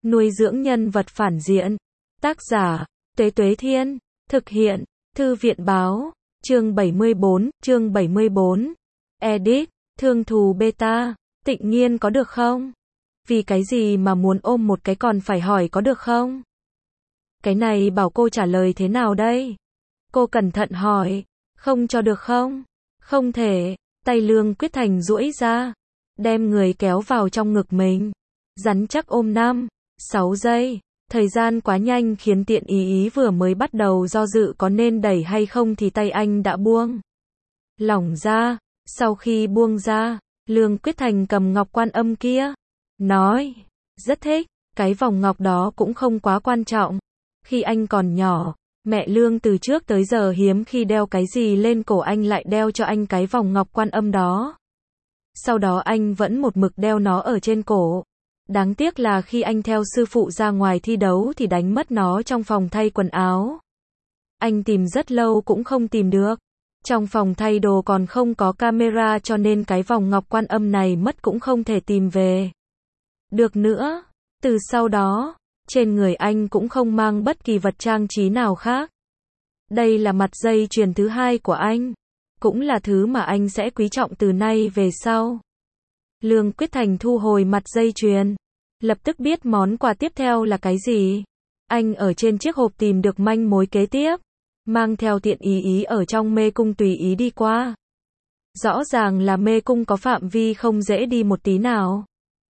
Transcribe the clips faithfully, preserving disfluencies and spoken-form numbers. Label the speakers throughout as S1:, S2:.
S1: Nuôi dưỡng nhân vật phản diện. Tác giả, Tuế Tuế Thiên. Thực hiện, Thư viện Báo. Chương bảy mươi bốn, chương bảy mươi bốn. Edit, Thương thù beta. Tịnh Nhiên có được không? Vì cái gì mà muốn ôm một cái còn phải hỏi có được không? Cái này bảo cô trả lời thế nào đây? Cô cẩn thận hỏi. Không cho được không? Không thể. Tay Lương Quyết Thành duỗi ra, đem người kéo vào trong ngực mình. Rắn chắc ôm năm, sáu giây. Thời gian quá nhanh khiến Tiện Ý Ý vừa mới bắt đầu do dự có nên đẩy hay không thì tay anh đã buông lỏng ra. Sau khi buông ra, Lương Quyết Thành cầm ngọc Quan Âm kia, nói, rất thích, cái vòng ngọc đó cũng không quá quan trọng. Khi anh còn nhỏ, mẹ Lương từ trước tới giờ hiếm khi đeo cái gì lên cổ, anh lại đeo cho anh cái vòng ngọc Quan Âm đó. Sau đó anh vẫn một mực đeo nó ở trên cổ. Đáng tiếc là khi anh theo sư phụ ra ngoài thi đấu thì đánh mất nó trong phòng thay quần áo. Anh tìm rất lâu cũng không tìm được. Trong phòng thay đồ còn không có camera cho nên cái vòng ngọc Quan Âm này mất cũng không thể tìm về được nữa. Từ sau đó, trên người anh cũng không mang bất kỳ vật trang trí nào khác. Đây là mặt dây chuyền thứ hai của anh, cũng là thứ mà anh sẽ quý trọng từ nay về sau. Lương Quyết Thành thu hồi mặt dây chuyền, lập tức biết món quà tiếp theo là cái gì. Anh ở trên chiếc hộp tìm được manh mối kế tiếp, mang theo Tiện Ý Ý ở trong mê cung tùy ý đi qua. Rõ ràng là mê cung có phạm vi không dễ đi một tí nào.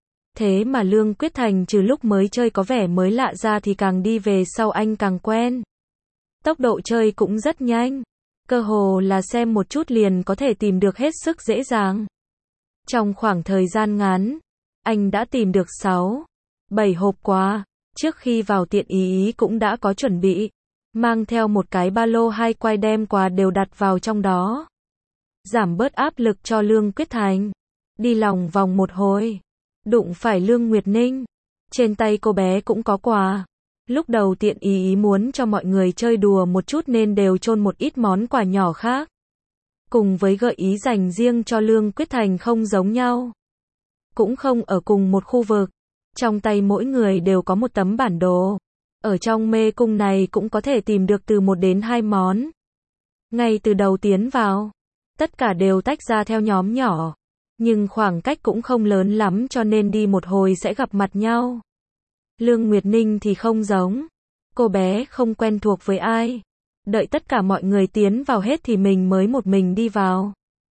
S1: Thế mà Lương Quyết Thành trừ lúc mới chơi có vẻ mới lạ ra thì càng đi về sau anh càng quen. Tốc độ chơi cũng rất nhanh, cơ hồ là xem một chút liền có thể tìm được hết sức dễ dàng. Trong khoảng thời gian ngắn, anh đã tìm được sáu, bảy hộp quà. Trước khi vào Tiện Ý Ý cũng đã có chuẩn bị, mang theo một cái ba lô hai quai đem quà đều đặt vào trong đó. Giảm bớt áp lực cho Lương Quyết Thành. Đi lòng vòng một hồi, đụng phải Lương Nguyệt Ninh. Trên tay cô bé cũng có quà. Lúc đầu Tiện Ý Ý muốn cho mọi người chơi đùa một chút nên đều chôn một ít món quà nhỏ khác. Cùng với gợi ý dành riêng cho Lương Quyết Thành không giống nhau. Cũng không ở cùng một khu vực. Trong tay mỗi người đều có một tấm bản đồ. Ở trong mê cung này cũng có thể tìm được từ một đến hai món. Ngay từ đầu tiến vào, tất cả đều tách ra theo nhóm nhỏ. Nhưng khoảng cách cũng không lớn lắm cho nên đi một hồi sẽ gặp mặt nhau. Lương Nguyệt Ninh thì không giống. Cô bé không quen thuộc với ai. Đợi tất cả mọi người tiến vào hết thì mình mới một mình đi vào.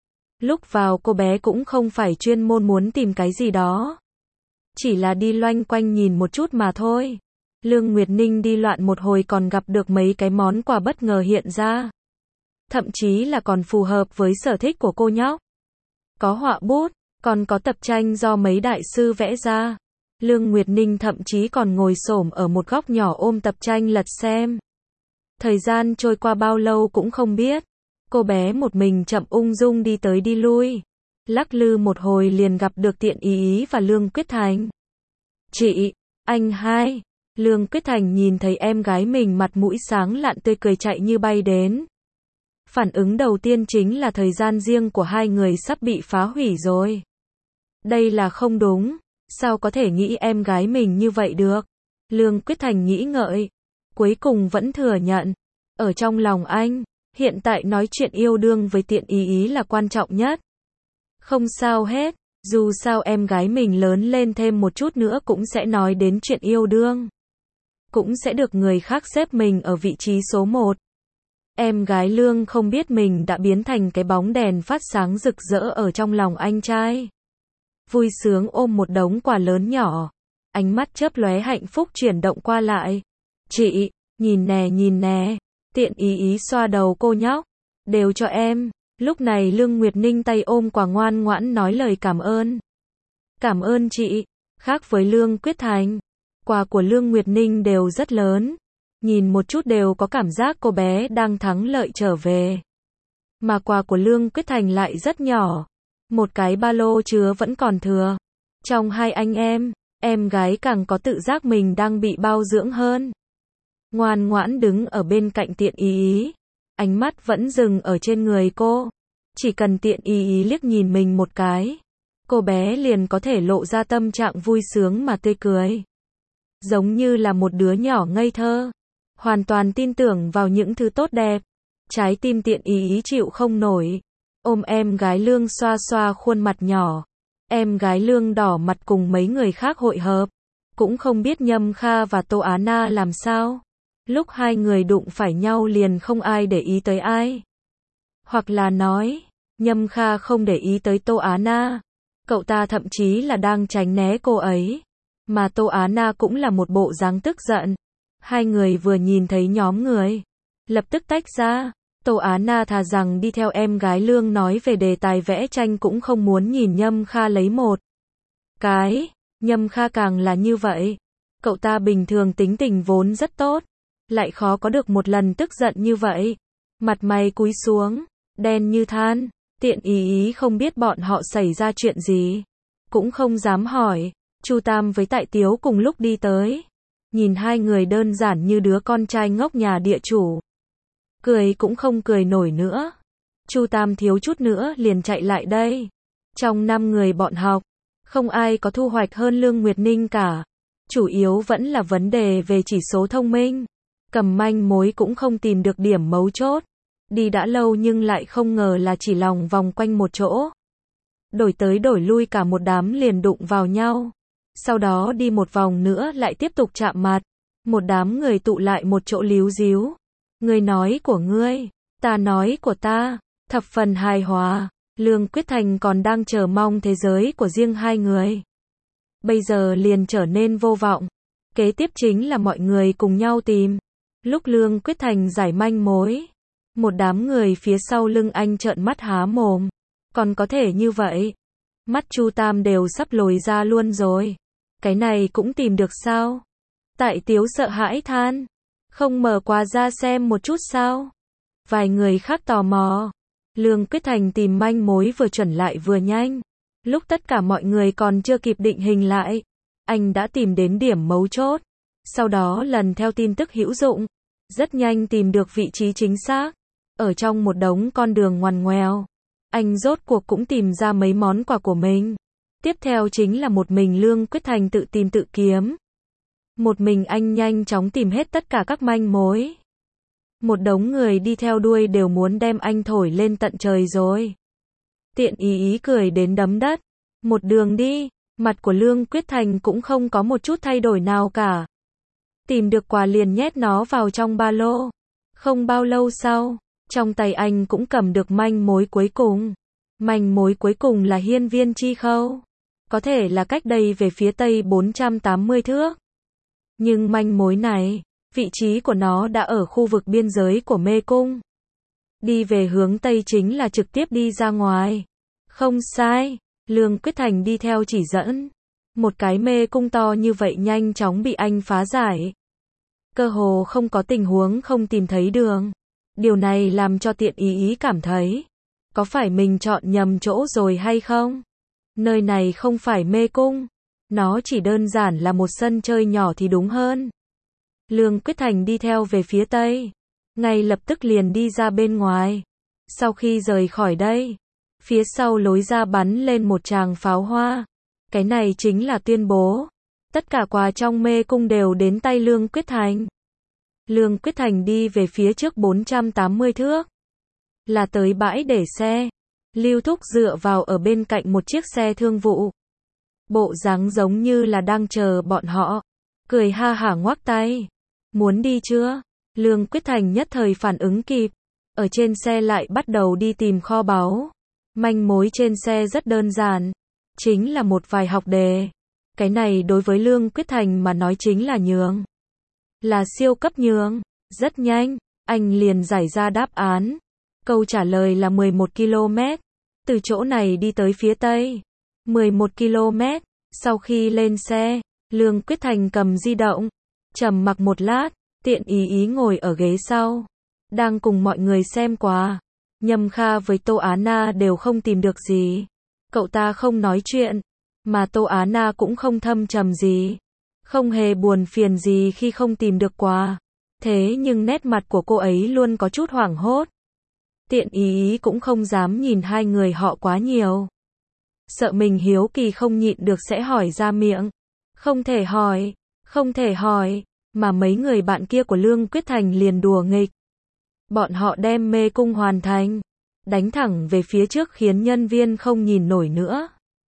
S1: Lúc vào cô bé cũng không phải chuyên môn muốn tìm cái gì đó. Chỉ là đi loanh quanh nhìn một chút mà thôi. Lương Nguyệt Ninh đi loạn một hồi còn gặp được mấy cái món quà bất ngờ hiện ra. Thậm chí là còn phù hợp với sở thích của cô nhóc. Có họa bút, còn có tập tranh do mấy đại sư vẽ ra. Lương Nguyệt Ninh thậm chí còn ngồi xổm ở một góc nhỏ ôm tập tranh lật xem. Thời gian trôi qua bao lâu cũng không biết. Cô bé một mình chậm ung dung đi tới đi lui. Lắc lư một hồi liền gặp được Tiện Ý Ý và Lương Quyết Thành. Chị, anh hai. Lương Quyết Thành nhìn thấy em gái mình mặt mũi sáng lạn tươi cười chạy như bay đến. Phản ứng đầu tiên chính là thời gian riêng của hai người sắp bị phá hủy rồi. Đây là không đúng. Sao có thể nghĩ em gái mình như vậy được? Lương Quyết Thành nghĩ ngợi. Cuối cùng vẫn thừa nhận. Ở trong lòng anh, hiện tại nói chuyện yêu đương với Tiện Ý Ý là quan trọng nhất. Không sao hết. Dù sao em gái mình lớn lên thêm một chút nữa cũng sẽ nói đến chuyện yêu đương. Cũng sẽ được người khác xếp mình ở vị trí số một. Em gái Lương không biết mình đã biến thành cái bóng đèn phát sáng rực rỡ ở trong lòng anh trai. Vui sướng ôm một đống quà lớn nhỏ. Ánh mắt chớp lóe hạnh phúc chuyển động qua lại. Chị, nhìn nè nhìn nè. Tiện Ý Ý xoa đầu cô nhóc. Đều cho em. Lúc này Lương Nguyệt Ninh tay ôm quà ngoan ngoãn nói lời cảm ơn. Cảm ơn chị. Khác với Lương Quyết Thành, quà của Lương Nguyệt Ninh đều rất lớn. Nhìn một chút đều có cảm giác cô bé đang thắng lợi trở về. Mà quà của Lương Quyết Thành lại rất nhỏ. Một cái ba lô chứa vẫn còn thừa. Trong hai anh em, em gái càng có tự giác mình đang bị bao dưỡng hơn. Ngoan ngoãn đứng ở bên cạnh Tiện Ý Ý. Ánh mắt vẫn dừng ở trên người cô. Chỉ cần Tiện Ý Ý liếc nhìn mình một cái, cô bé liền có thể lộ ra tâm trạng vui sướng mà tươi cười. giống như là một đứa nhỏ ngây thơ, hoàn toàn tin tưởng vào những thứ tốt đẹp. Trái tim Tiện Ý Ý chịu không nổi, ôm em gái Lương xoa xoa khuôn mặt nhỏ. Em gái Lương đỏ mặt cùng mấy người khác hội hợp, cũng không biết Nhâm Kha và Tô Á Na làm sao. Lúc hai người đụng phải nhau liền không ai để ý tới ai. Hoặc là nói, Nhâm Kha không để ý tới Tô Á Na. Cậu ta thậm chí là đang tránh né cô ấy. Mà Tô Á Na cũng là một bộ dáng tức giận. Hai người vừa nhìn thấy nhóm người, lập tức tách ra. Tô Á Na thà rằng đi theo em gái Lương nói về đề tài vẽ tranh cũng không muốn nhìn Nhâm Kha lấy một cái. Nhâm Kha càng là như vậy. Cậu ta bình thường tính tình vốn rất tốt, lại khó có được một lần tức giận như vậy. Mặt mày cúi xuống, đen như than. Tiện Ý Ý không biết bọn họ xảy ra chuyện gì, cũng không dám hỏi. Chu Tam với Tại Tiếu cùng lúc đi tới, nhìn hai người đơn giản như đứa con trai ngốc nhà địa chủ, cười cũng không cười nổi nữa. Chu Tam thiếu chút nữa liền chạy lại đây. Trong năm người bọn học, không ai có thu hoạch hơn Lương Nguyệt Ninh cả. Chủ yếu vẫn là vấn đề về chỉ số thông minh. Cầm manh mối cũng không tìm được điểm mấu chốt. Đi đã lâu nhưng lại không ngờ là chỉ lòng vòng quanh một chỗ. Đổi tới đổi lui cả một đám liền đụng vào nhau. Sau đó đi một vòng nữa lại tiếp tục chạm mặt. Một đám người tụ lại một chỗ líu díu. Ngươi nói của ngươi, ta nói của ta, thập phần hài hòa. Lương Quyết Thành còn đang chờ mong thế giới của riêng hai người. Bây giờ liền trở nên vô vọng. Kế tiếp chính là mọi người cùng nhau tìm. Lúc Lương Quyết Thành giải manh mối, một đám người phía sau lưng anh trợn mắt há mồm. Còn có thể như vậy? Mắt Chu Tam đều sắp lồi ra luôn rồi. Cái này cũng tìm được sao? Tại Tiếu sợ hãi than. Không mở quà ra xem một chút sao? Vài người khác tò mò. Lương Quyết Thành tìm manh mối vừa chuẩn lại vừa nhanh. Lúc tất cả mọi người còn chưa kịp định hình lại, anh đã tìm đến điểm mấu chốt. Sau đó lần theo tin tức hữu dụng, rất nhanh tìm được vị trí chính xác. Ở trong một đống con đường ngoằn ngoèo, anh rốt cuộc cũng tìm ra mấy món quà của mình. Tiếp theo chính là một mình Lương Quyết Thành tự tìm tự kiếm. Một mình anh nhanh chóng tìm hết tất cả các manh mối. Một đống người đi theo đuôi đều muốn đem anh thổi lên tận trời rồi. Tiện Ý Ý cười đến đấm đất. Một đường đi, mặt của Lương Quyết Thành cũng không có một chút thay đổi nào cả. Tìm được quà liền nhét nó vào trong ba lô. Không bao lâu sau, trong tay anh cũng cầm được manh mối cuối cùng. Manh mối cuối cùng là hiên viên chi khâu. Có thể là cách đây về phía tây bốn trăm tám mươi thước. Nhưng manh mối này, vị trí của nó đã ở khu vực biên giới của mê cung. Đi về hướng tây chính là trực tiếp đi ra ngoài. Không sai, Lương Quyết Thành đi theo chỉ dẫn. Một cái mê cung to như vậy nhanh chóng bị anh phá giải. Cơ hồ không có tình huống không tìm thấy đường. Điều này làm cho Tiện Ý Ý cảm thấy, có phải mình chọn nhầm chỗ rồi hay không? Nơi này không phải mê cung, nó chỉ đơn giản là một sân chơi nhỏ thì đúng hơn. Lương Quyết Thành đi theo về phía tây, ngay lập tức liền đi ra bên ngoài. Sau khi rời khỏi đây, phía sau lối ra bắn lên một tràng pháo hoa. Cái này chính là tuyên bố, tất cả quà trong mê cung đều đến tay Lương Quyết Thành. Lương Quyết Thành đi về phía trước bốn trăm tám mươi thước, là tới bãi để xe. Lưu Thúc dựa vào ở bên cạnh một chiếc xe thương vụ. Bộ dáng giống như là đang chờ bọn họ. Cười ha hả ngoắc tay. Muốn đi chưa? Lương Quyết Thành nhất thời phản ứng kịp. Ở trên xe lại bắt đầu đi tìm kho báu. Manh mối trên xe rất đơn giản. Chính là một vài học đề. Cái này đối với Lương Quyết Thành mà nói chính là nhường. Là siêu cấp nhường. Rất nhanh, anh liền giải ra đáp án. Câu trả lời là mười một ki lô mét. Từ chỗ này đi tới phía tây. mười một ki lô mét. Sau khi lên xe, Lương Quyết Thành cầm di động. Trầm mặc một lát, Tiện Ý Ý ngồi ở ghế sau. Đang cùng mọi người xem quà. Nhâm Kha với Tô Á Na đều không tìm được gì. Cậu ta không nói chuyện. Mà Tô Á Na cũng không thâm trầm gì. Không hề buồn phiền gì khi không tìm được quà. Thế nhưng nét mặt của cô ấy luôn có chút hoảng hốt. Tiện Ý Ý cũng không dám nhìn hai người họ quá nhiều. Sợ mình hiếu kỳ không nhịn được sẽ hỏi ra miệng. Không thể hỏi. Không thể hỏi, mà mấy người bạn kia của Lương Quyết Thành liền đùa nghịch. Bọn họ đem mê cung hoàn thành, đánh thẳng về phía trước khiến nhân viên không nhìn nổi nữa.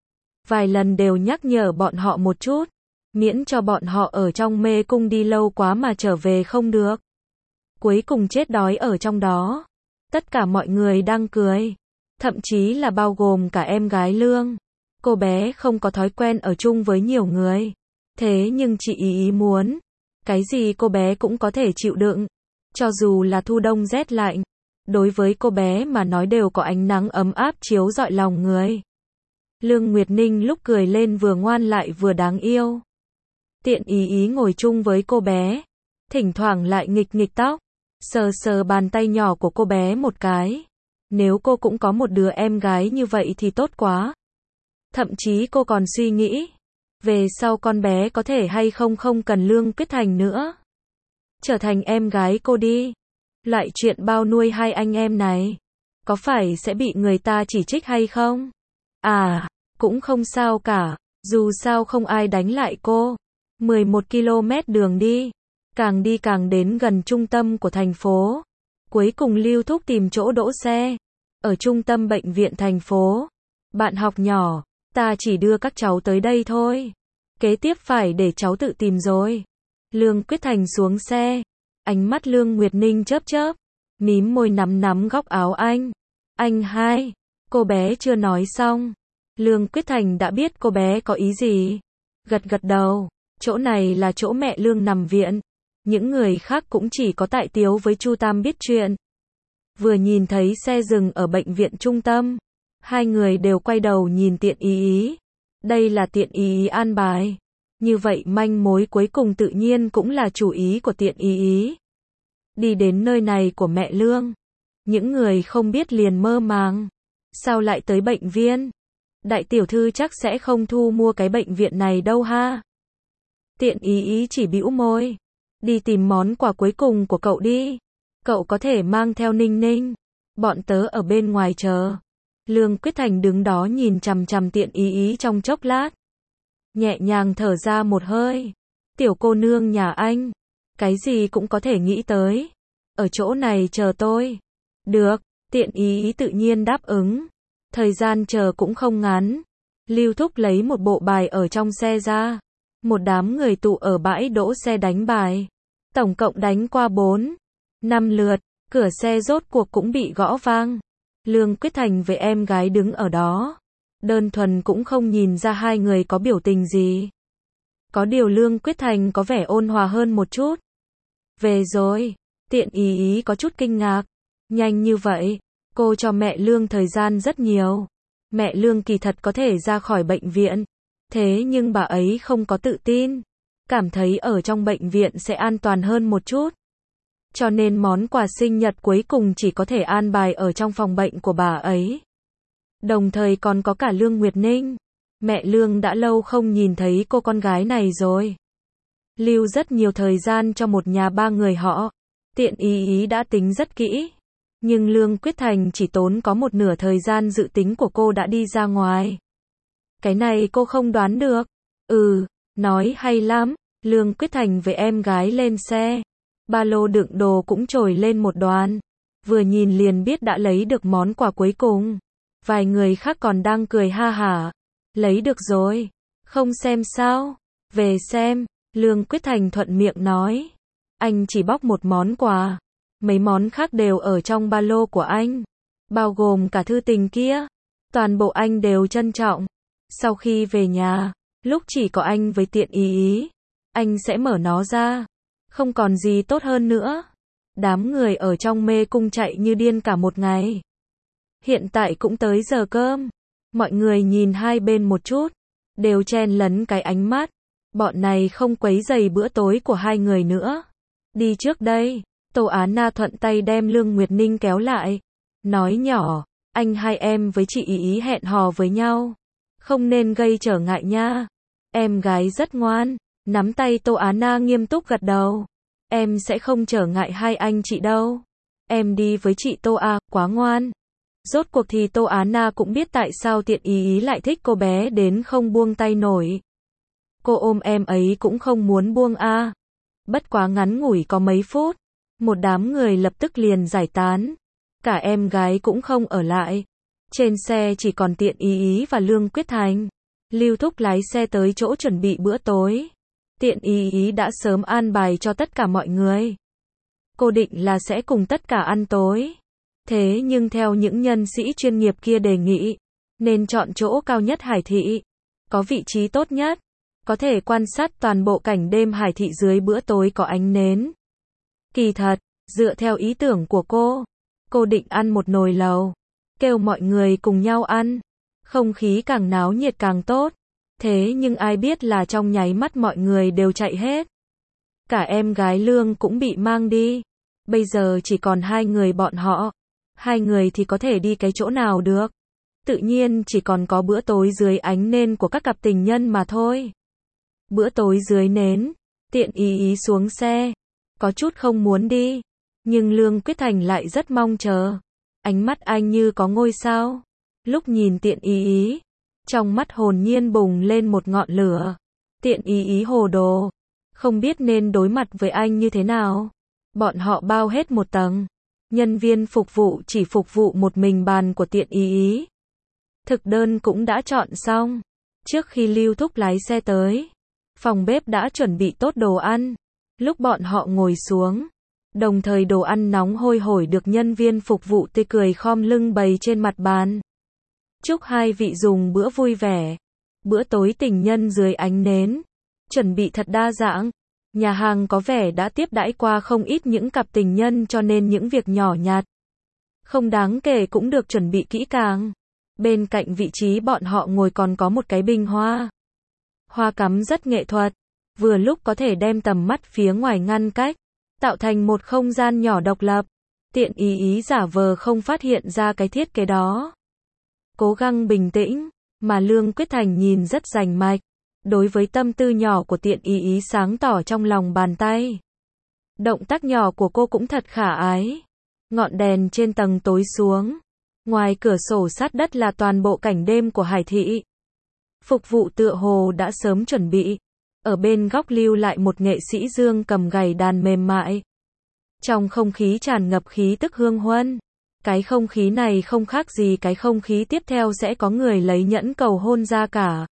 S1: Vài lần đều nhắc nhở bọn họ một chút, miễn cho bọn họ ở trong mê cung đi lâu quá mà trở về không được. Cuối cùng chết đói ở trong đó. Tất cả mọi người đang cười, thậm chí là bao gồm cả em gái Lương. Cô bé không có thói quen ở chung với nhiều người. Thế nhưng chị ý ý muốn, cái gì cô bé cũng có thể chịu đựng. Cho dù là thu đông rét lạnh, đối với cô bé mà nói đều có ánh nắng ấm áp chiếu rọi lòng người. Lương Nguyệt Ninh lúc cười lên vừa ngoan lại vừa đáng yêu. Tiện ý ý ngồi chung với cô bé, thỉnh thoảng lại nghịch nghịch tóc, sờ sờ bàn tay nhỏ của cô bé một cái. Nếu cô cũng có một đứa em gái như vậy thì tốt quá. Thậm chí cô còn suy nghĩ, về sau con bé có thể hay không không cần Lương Quyết Thành nữa. Trở thành em gái cô đi. Loại chuyện bao nuôi hai anh em này, có phải sẽ bị người ta chỉ trích hay không? À, cũng không sao cả, dù sao không ai đánh lại cô. mười một ki lô mét đường đi, càng đi càng đến gần trung tâm của thành phố. Cuối cùng Lưu Thúc tìm chỗ đỗ xe, ở trung tâm bệnh viện thành phố. Bạn học nhỏ, ta chỉ đưa các cháu tới đây thôi. Kế tiếp phải để cháu tự tìm rồi. Lương Quyết Thành xuống xe, ánh mắt Lương Nguyệt Ninh chớp chớp, mím môi nắm nắm góc áo anh. Anh hai, cô bé chưa nói xong. Lương Quyết Thành đã biết cô bé có ý gì. Gật gật đầu, chỗ này là chỗ mẹ Lương nằm viện. Những người khác cũng chỉ có Tại Tiếu với Chu Tam biết chuyện. Vừa nhìn thấy xe dừng ở bệnh viện trung tâm, hai người đều quay đầu nhìn Tiện Ý Ý. Đây là Tiện Ý Ý an bài. Như vậy manh mối cuối cùng tự nhiên cũng là chủ ý của Tiện Ý Ý. Đi đến nơi này của mẹ Lương, những người không biết liền mơ màng. Sao lại tới bệnh viện? Đại tiểu thư chắc sẽ không thu mua cái bệnh viện này đâu ha. Tiện Ý Ý chỉ bĩu môi. Đi tìm món quà cuối cùng của cậu đi. Cậu có thể mang theo Ninh Ninh. Bọn tớ ở bên ngoài chờ. Lương Quyết Thành đứng đó nhìn chằm chằm Tiện Ý Ý trong chốc lát. Nhẹ nhàng thở ra một hơi. Tiểu cô nương nhà anh, cái gì cũng có thể nghĩ tới. Ở chỗ này chờ tôi. Được, Tiện Ý Ý tự nhiên đáp ứng. Thời gian chờ cũng không ngắn. Lưu Thúc lấy một bộ bài ở trong xe ra. Một đám người tụ ở bãi đỗ xe đánh bài. Tổng cộng đánh qua bốn, năm lượt, cửa xe rốt cuộc cũng bị gõ vang. Lương Quyết Thành với em gái đứng ở đó. Đơn thuần cũng không nhìn ra hai người có biểu tình gì. Có điều Lương Quyết Thành có vẻ ôn hòa hơn một chút. Về rồi, Tiện Ý Ý có chút kinh ngạc. Nhanh như vậy, cô cho mẹ Lương thời gian rất nhiều. Mẹ Lương kỳ thật có thể ra khỏi bệnh viện. Thế nhưng bà ấy không có tự tin. Cảm thấy ở trong bệnh viện sẽ an toàn hơn một chút. Cho nên món quà sinh nhật cuối cùng chỉ có thể an bài ở trong phòng bệnh của bà ấy. Đồng thời còn có cả Lương Nguyệt Ninh. Mẹ Lương đã lâu không nhìn thấy cô con gái này rồi. Lưu rất nhiều thời gian cho một nhà ba người họ. Tiện Ý Ý đã tính rất kỹ. Nhưng Lương Quyết Thành chỉ tốn có một nửa thời gian dự tính của cô đã đi ra ngoài. Cái này cô không đoán được. Ừ, nói hay lắm. Lương Quyết Thành với em gái lên xe. Ba lô đựng đồ cũng trồi lên một đoàn. Vừa nhìn liền biết đã lấy được món quà cuối cùng. Vài người khác còn đang cười ha hả. Lấy được rồi. Không xem sao? Về xem. Lương Quyết Thành thuận miệng nói. Anh chỉ bóc một món quà. Mấy món khác đều ở trong ba lô của anh. Bao gồm cả thư tình kia. Toàn bộ anh đều trân trọng. Sau khi về nhà, lúc chỉ có anh với Tiện Ý Ý, anh sẽ mở nó ra. Không còn gì tốt hơn nữa. Đám người ở trong mê cung chạy như điên cả một ngày. Hiện tại cũng tới giờ cơm. Mọi người nhìn hai bên một chút, đều chen lấn cái ánh mắt. Bọn này không quấy rầy bữa tối của hai người nữa. Đi trước đây. Tô Á Na thuận tay đem Lương Nguyệt Ninh kéo lại. Nói nhỏ, anh hai em với chị Ý Ý hẹn hò với nhau. Không nên gây trở ngại nha. Em gái rất ngoan. Nắm tay Tô Á Na nghiêm túc gật đầu. Em sẽ không trở ngại hai anh chị đâu. Em đi với chị Tô A, quá ngoan. Rốt cuộc thì Tô Á Na cũng biết tại sao Tiện Ý Ý lại thích cô bé đến không buông tay nổi. Cô ôm em ấy cũng không muốn buông a. À. Bất quá ngắn ngủi có mấy phút, một đám người lập tức liền giải tán. Cả em gái cũng không ở lại. Trên xe chỉ còn Tiện Ý Ý và Lương Quyết Thành. Lưu Thúc lái xe tới chỗ chuẩn bị bữa tối. Tiện Ý Ý đã sớm an bài cho tất cả mọi người. Cô định là sẽ cùng tất cả ăn tối. Thế nhưng theo những nhân sĩ chuyên nghiệp kia đề nghị, nên chọn chỗ cao nhất Hải Thị. Có vị trí tốt nhất. Có thể quan sát toàn bộ cảnh đêm Hải Thị dưới bữa tối có ánh nến. Kỳ thật, dựa theo ý tưởng của cô, cô định ăn một nồi lẩu. Kêu mọi người cùng nhau ăn. Không khí càng náo nhiệt càng tốt. Thế nhưng ai biết là trong nháy mắt mọi người đều chạy hết. Cả em gái Lương cũng bị mang đi. Bây giờ chỉ còn hai người bọn họ. Hai người thì có thể đi cái chỗ nào được. Tự nhiên chỉ còn có bữa tối dưới ánh nến của các cặp tình nhân mà thôi. Bữa tối dưới nến, Tiện Ý Ý xuống xe. Có chút không muốn đi. Nhưng Lương Quyết Thành lại rất mong chờ. Ánh mắt anh như có ngôi sao. Lúc nhìn Tiện Ý Ý, trong mắt hồn nhiên bùng lên một ngọn lửa. Tiện Ý Ý hồ đồ, không biết nên đối mặt với anh như thế nào. Bọn họ bao hết một tầng. Nhân viên phục vụ chỉ phục vụ một mình bàn của Tiện Ý Ý. Thực đơn cũng đã chọn xong. Trước khi Lưu Thúc lái xe tới, phòng bếp đã chuẩn bị tốt đồ ăn. Lúc bọn họ ngồi xuống, đồng thời đồ ăn nóng hôi hổi được nhân viên phục vụ tươi cười khom lưng bày trên mặt bàn. Chúc hai vị dùng bữa vui vẻ. Bữa tối tình nhân dưới ánh nến. Chuẩn bị thật đa dạng. Nhà hàng có vẻ đã tiếp đãi qua không ít những cặp tình nhân cho nên những việc nhỏ nhặt, không đáng kể cũng được chuẩn bị kỹ càng. Bên cạnh vị trí bọn họ ngồi còn có một cái bình hoa. Hoa cắm rất nghệ thuật. Vừa lúc có thể đem tầm mắt phía ngoài ngăn cách. Tạo thành một không gian nhỏ độc lập. Tiện Ý Ý giả vờ không phát hiện ra cái thiết kế đó. Cố gắng bình tĩnh, mà Lương Quyết Thành nhìn rất rành mạch. Đối với tâm tư nhỏ của Tiện Ý Ý sáng tỏ trong lòng bàn tay. Động tác nhỏ của cô cũng thật khả ái. Ngọn đèn trên tầng tối xuống. Ngoài cửa sổ sát đất là toàn bộ cảnh đêm của Hải Thị. Phục vụ tựa hồ đã sớm chuẩn bị. Ở bên góc lưu lại một nghệ sĩ dương cầm gảy đàn mềm mại. Trong không khí tràn ngập khí tức hương huân. Cái không khí này không khác gì cái không khí tiếp theo sẽ có người lấy nhẫn cầu hôn ra cả.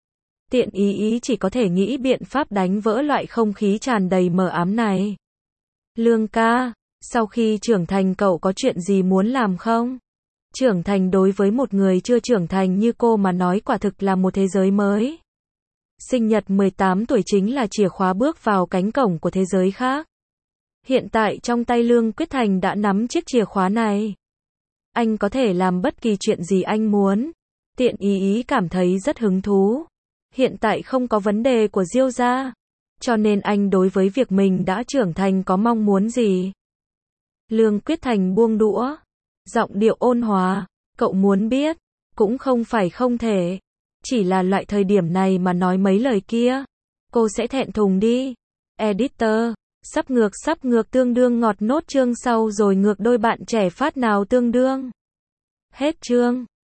S1: Tiện Ý Ý chỉ có thể nghĩ biện pháp đánh vỡ loại không khí tràn đầy mờ ám này. Lương ca, sau khi trưởng thành cậu có chuyện gì muốn làm không? Trưởng thành đối với một người chưa trưởng thành như cô mà nói quả thực là một thế giới mới. Sinh nhật mười tám tuổi chính là chìa khóa bước vào cánh cổng của thế giới khác. Hiện tại trong tay Lương Quyết Thành đã nắm chiếc chìa khóa này. Anh có thể làm bất kỳ chuyện gì anh muốn. Tiện Ý Ý cảm thấy rất hứng thú. Hiện tại không có vấn đề của Diêu gia, cho nên anh đối với việc mình đã trưởng thành có mong muốn gì. Lương Quyết Thành buông đũa, giọng điệu ôn hòa, cậu muốn biết, cũng không phải không thể. Chỉ là loại thời điểm này mà nói mấy lời kia, cô sẽ thẹn thùng đi. Editor, sắp ngược sắp ngược tương đương ngọt nốt chương sau rồi ngược đôi bạn trẻ phát nào tương đương. Hết chương.